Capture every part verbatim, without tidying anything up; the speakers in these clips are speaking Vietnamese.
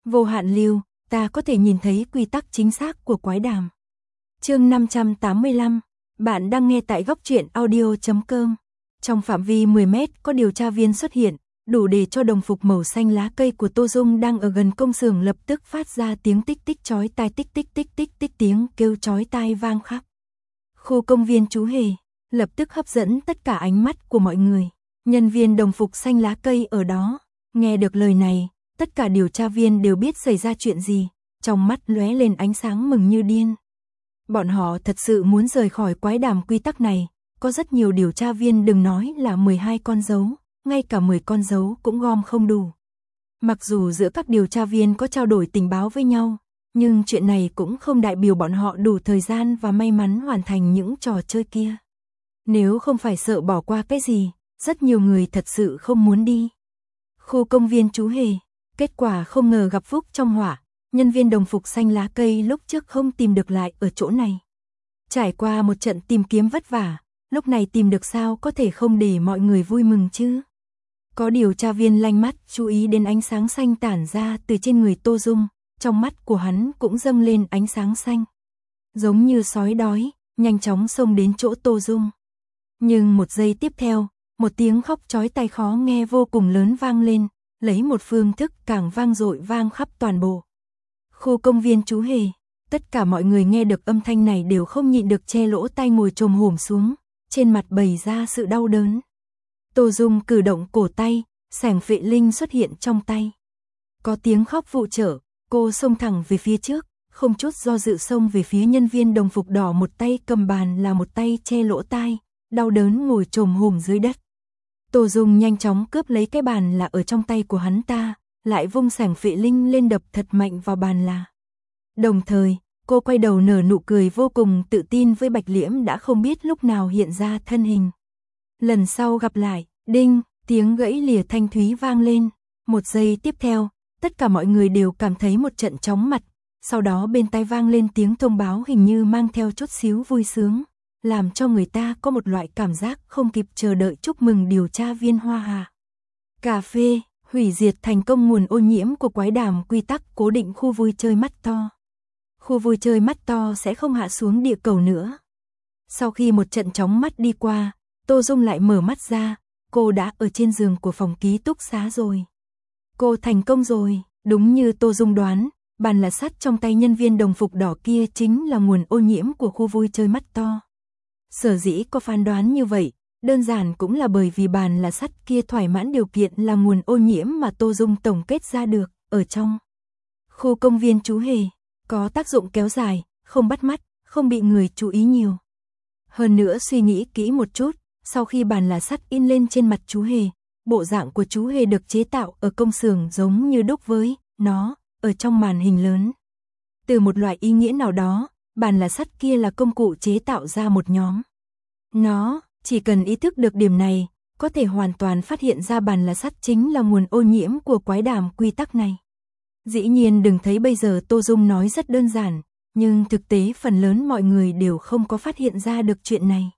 Vô hạn lưu, ta có thể nhìn thấy quy tắc chính xác của quái đàm. Chương năm trăm tám mươi lăm, bạn đang nghe tại góc truyện audio chấm com. Trong phạm vi mười mét có điều tra viên xuất hiện, đủ để cho đồng phục màu xanh lá cây của Tô Dung đang ở gần công xưởng lập tức phát ra tiếng tích tích chói tai, tích tích tích tích tích, tiếng kêu chói tai vang khắp khu công viên Chú Hề, lập tức hấp dẫn tất cả ánh mắt của mọi người. Nhân viên đồng phục xanh lá cây ở đó, nghe được lời này, tất cả điều tra viên đều biết xảy ra chuyện gì, trong mắt lóe lên ánh sáng mừng như điên. Bọn họ thật sự muốn rời khỏi quái đàm quy tắc này, có rất nhiều điều tra viên đừng nói là mười hai con dấu, ngay cả mười con dấu cũng gom không đủ. Mặc dù giữa các điều tra viên có trao đổi tình báo với nhau, nhưng chuyện này cũng không đại biểu bọn họ đủ thời gian và may mắn hoàn thành những trò chơi kia. Nếu không phải sợ bỏ qua cái gì, rất nhiều người thật sự không muốn đi. Khu công viên Chú Hề, kết quả không ngờ gặp phúc trong họa, nhân viên đồng phục xanh lá cây lúc trước không tìm được lại ở chỗ này. Trải qua một trận tìm kiếm vất vả, lúc này tìm được sao có thể không để mọi người vui mừng chứ. Có điều tra viên lanh mắt chú ý đến ánh sáng xanh tản ra từ trên người Tô Dung, trong mắt của hắn cũng dâng lên ánh sáng xanh. Giống như sói đói, nhanh chóng xông đến chỗ Tô Dung. Nhưng một giây tiếp theo, một tiếng khóc chói tai khó nghe vô cùng lớn vang lên, lấy một phương thức càng vang dội vang khắp toàn bộ khu công viên Chú Hề. Tất cả mọi người nghe được âm thanh này đều không nhịn được che lỗ tai ngồi chồm hổm xuống, trên mặt bày ra sự đau đớn. Tô Dung cử động cổ tay, xẻng phệ linh xuất hiện trong tay. Có tiếng khóc phụ trợ, cô xông thẳng về phía trước, không chút do dự xông về phía nhân viên đồng phục đỏ, một tay cầm bàn là một tay che lỗ tai, đau đớn ngồi chồm hổm dưới đất. Tô Dung nhanh chóng cướp lấy cái bàn là ở trong tay của hắn ta, lại vung xẻng phệ linh lên đập thật mạnh vào bàn là. Đồng thời, cô quay đầu nở nụ cười vô cùng tự tin với Bạch Liễm đã không biết lúc nào hiện ra thân hình. Lần sau gặp lại, đinh, tiếng gãy lìa thanh thúy vang lên. Một giây tiếp theo, tất cả mọi người đều cảm thấy một trận chóng mặt, sau đó bên tai vang lên tiếng thông báo hình như mang theo chút xíu vui sướng, làm cho người ta có một loại cảm giác không kịp chờ đợi chúc mừng điều tra viên Hoa Hà. Cà phê, hủy diệt thành công nguồn ô nhiễm của quái đàm quy tắc cố định khu vui chơi mắt to. Khu vui chơi mắt to sẽ không hạ xuống địa cầu nữa. Sau khi một trận chóng mắt đi qua, Tô Dung lại mở mắt ra, cô đã ở trên giường của phòng ký túc xá rồi. Cô thành công rồi, đúng như Tô Dung đoán, bàn là sắt trong tay nhân viên đồng phục đỏ kia chính là nguồn ô nhiễm của khu vui chơi mắt to. Sở dĩ có phán đoán như vậy, đơn giản cũng là bởi vì bàn là sắt kia thỏa mãn điều kiện là nguồn ô nhiễm mà Tô Dung tổng kết ra được, ở trong khu công viên Chú Hề, có tác dụng kéo dài, không bắt mắt, không bị người chú ý nhiều. Hơn nữa suy nghĩ kỹ một chút, sau khi bàn là sắt in lên trên mặt Chú Hề, bộ dạng của Chú Hề được chế tạo ở công xưởng giống như đúc với nó, ở trong màn hình lớn. Từ một loại ý nghĩa nào đó, bàn là sắt kia là công cụ chế tạo ra một nhóm. Nó, chỉ cần ý thức được điểm này, có thể hoàn toàn phát hiện ra bàn là sắt chính là nguồn ô nhiễm của quái đàm quy tắc này. Dĩ nhiên đừng thấy bây giờ Tô Dung nói rất đơn giản, nhưng thực tế phần lớn mọi người đều không có phát hiện ra được chuyện này.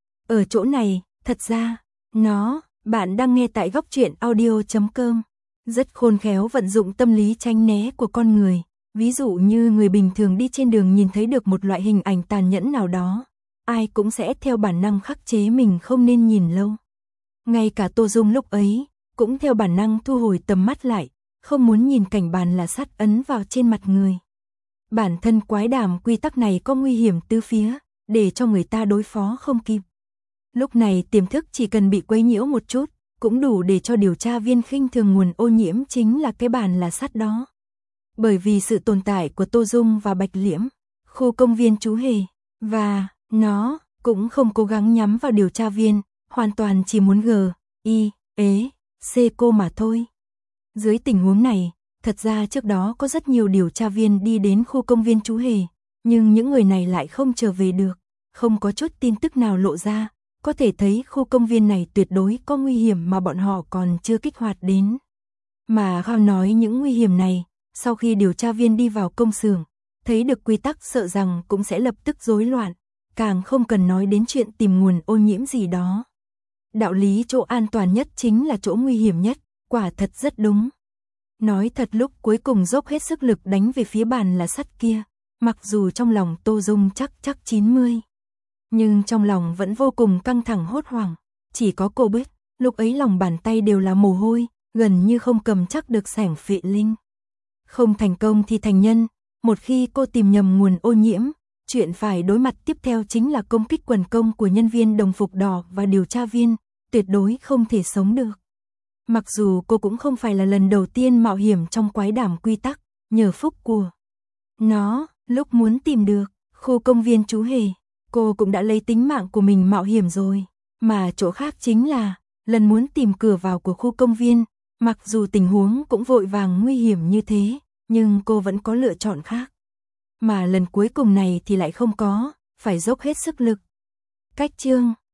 Ở chỗ này, thật ra, nó, bạn đang nghe tại góc truyện audio chấm com, rất khôn khéo vận dụng tâm lý tránh né của con người. Ví dụ như người bình thường đi trên đường nhìn thấy được một loại hình ảnh tàn nhẫn nào đó, ai cũng sẽ theo bản năng khắc chế mình không nên nhìn lâu. Ngay cả Tô Dung lúc ấy, cũng theo bản năng thu hồi tầm mắt lại, không muốn nhìn cảnh bàn là sắt ấn vào trên mặt người. Bản thân quái đàm quy tắc này có nguy hiểm tứ phía, để cho người ta đối phó không kịp. Lúc này tiềm thức chỉ cần bị quấy nhiễu một chút, cũng đủ để cho điều tra viên khinh thường nguồn ô nhiễm chính là cái bàn là sắt đó. Bởi vì sự tồn tại của Tô Dung và Bạch Liễm, khu công viên Chú Hề, và nó cũng không cố gắng nhắm vào điều tra viên, hoàn toàn chỉ muốn gờ, i, ế, c cô mà thôi. Dưới tình huống này, thật ra trước đó có rất nhiều điều tra viên đi đến khu công viên Chú Hề, nhưng những người này lại không trở về được, không có chút tin tức nào lộ ra, có thể thấy khu công viên này tuyệt đối có nguy hiểm mà bọn họ còn chưa kích hoạt đến. Mà không nói những nguy hiểm này, sau khi điều tra viên đi vào công xưởng, thấy được quy tắc sợ rằng cũng sẽ lập tức rối loạn, càng không cần nói đến chuyện tìm nguồn ô nhiễm gì đó. Đạo lý chỗ an toàn nhất chính là chỗ nguy hiểm nhất, quả thật rất đúng. Nói thật lúc cuối cùng dốc hết sức lực đánh về phía bàn là sắt kia, mặc dù trong lòng Tô Dung chắc chắc chín mươi. Nhưng trong lòng vẫn vô cùng căng thẳng hốt hoảng, chỉ có cô biết, lúc ấy lòng bàn tay đều là mồ hôi, gần như không cầm chắc được xẻng phệ linh. Không thành công thì thành nhân, một khi cô tìm nhầm nguồn ô nhiễm, chuyện phải đối mặt tiếp theo chính là công kích quần công của nhân viên đồng phục đỏ và điều tra viên, tuyệt đối không thể sống được. Mặc dù cô cũng không phải là lần đầu tiên mạo hiểm trong quái đàm quy tắc, nhờ phúc của nó, lúc muốn tìm được khu công viên chú hề, cô cũng đã lấy tính mạng của mình mạo hiểm rồi, mà chỗ khác chính là, lần muốn tìm cửa vào của khu công viên, mặc dù tình huống cũng vội vàng nguy hiểm như thế, nhưng cô vẫn có lựa chọn khác. Mà lần cuối cùng này thì lại không có, phải dốc hết sức lực. Cách chương